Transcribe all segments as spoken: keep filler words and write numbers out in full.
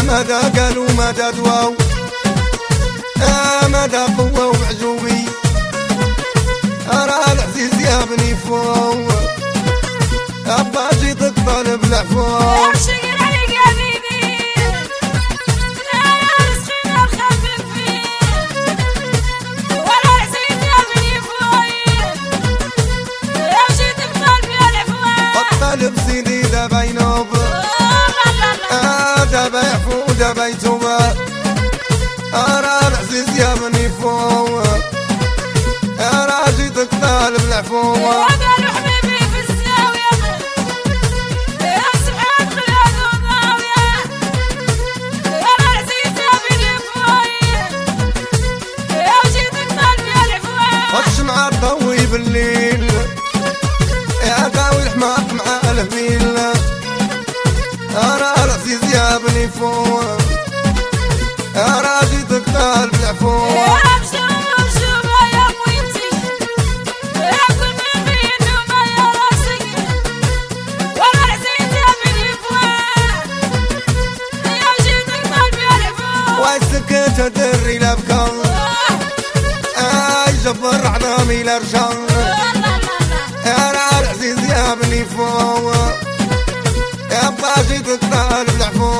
مدى قالوا مدى دواو مدى قوة وعجوبي أرى العزيز يا بني فو أبا جيتك طالب العفو الطالب سيدي دابا ينوب دابا يعفو دابا يتوب أرى العزيز يا بني فو أرى جيتك طالب العفو قالوا حبيبي في الزاوية يا سبحان خلاد وضاوية يا العزيز يا بني فوي يا جيتك طالب العفو الشمعة تضوي بالليل يا قاوي الحماق مع الهبيل أرى العزيز يا بني فو أرى جيتك طالب العفو سكت دري لبكا اي جبر عظامي لرشا يا العزيز يا بني فو يا باجيتك طالب العفو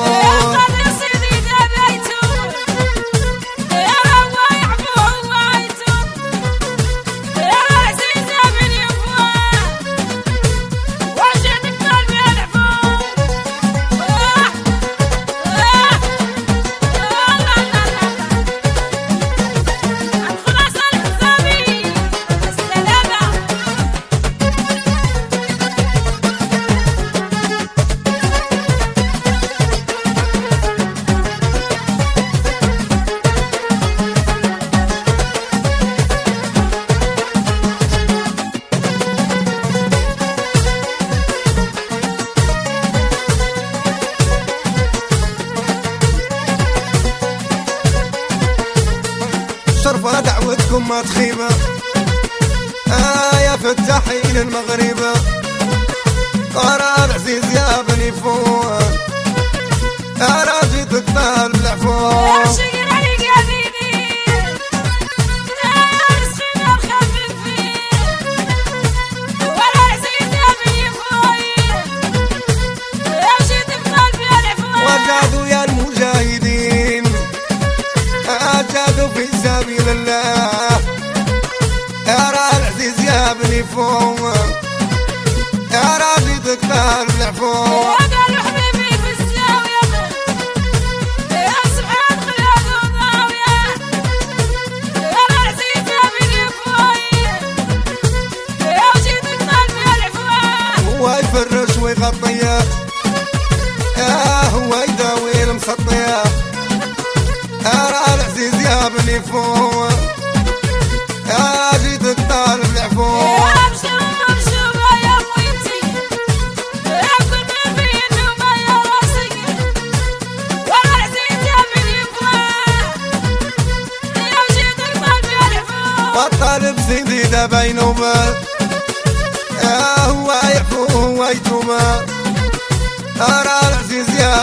شرفة دعوتكم ما تخيبة آه يا فتاحين المغربة أرى العزيز يا بني فو أرى جيتك طالب العفو وجادوا يا المجاهدين أجادوا في سبيل الله أرى العزيز يا بني فو أرى جيتك طالب العفو قالوا حبيبي في الزاوية يا سبحان خلاد وضاوية يا العزيز يا بني فوي يا جيتك طالب العفو هو يفرش ويغطيه هو يداوي المسطيه أرى العزيز يا بني فو يا جيتك طالب العفو يا أبشر مرشوبة يا مويتي يا كل من في النوبة يا راسي ولا العزيز يا بني فو يا جيتك طالب العفو والطالب سيدي دابا ينوب هو يعفو هو يتوب أرى العزيز يا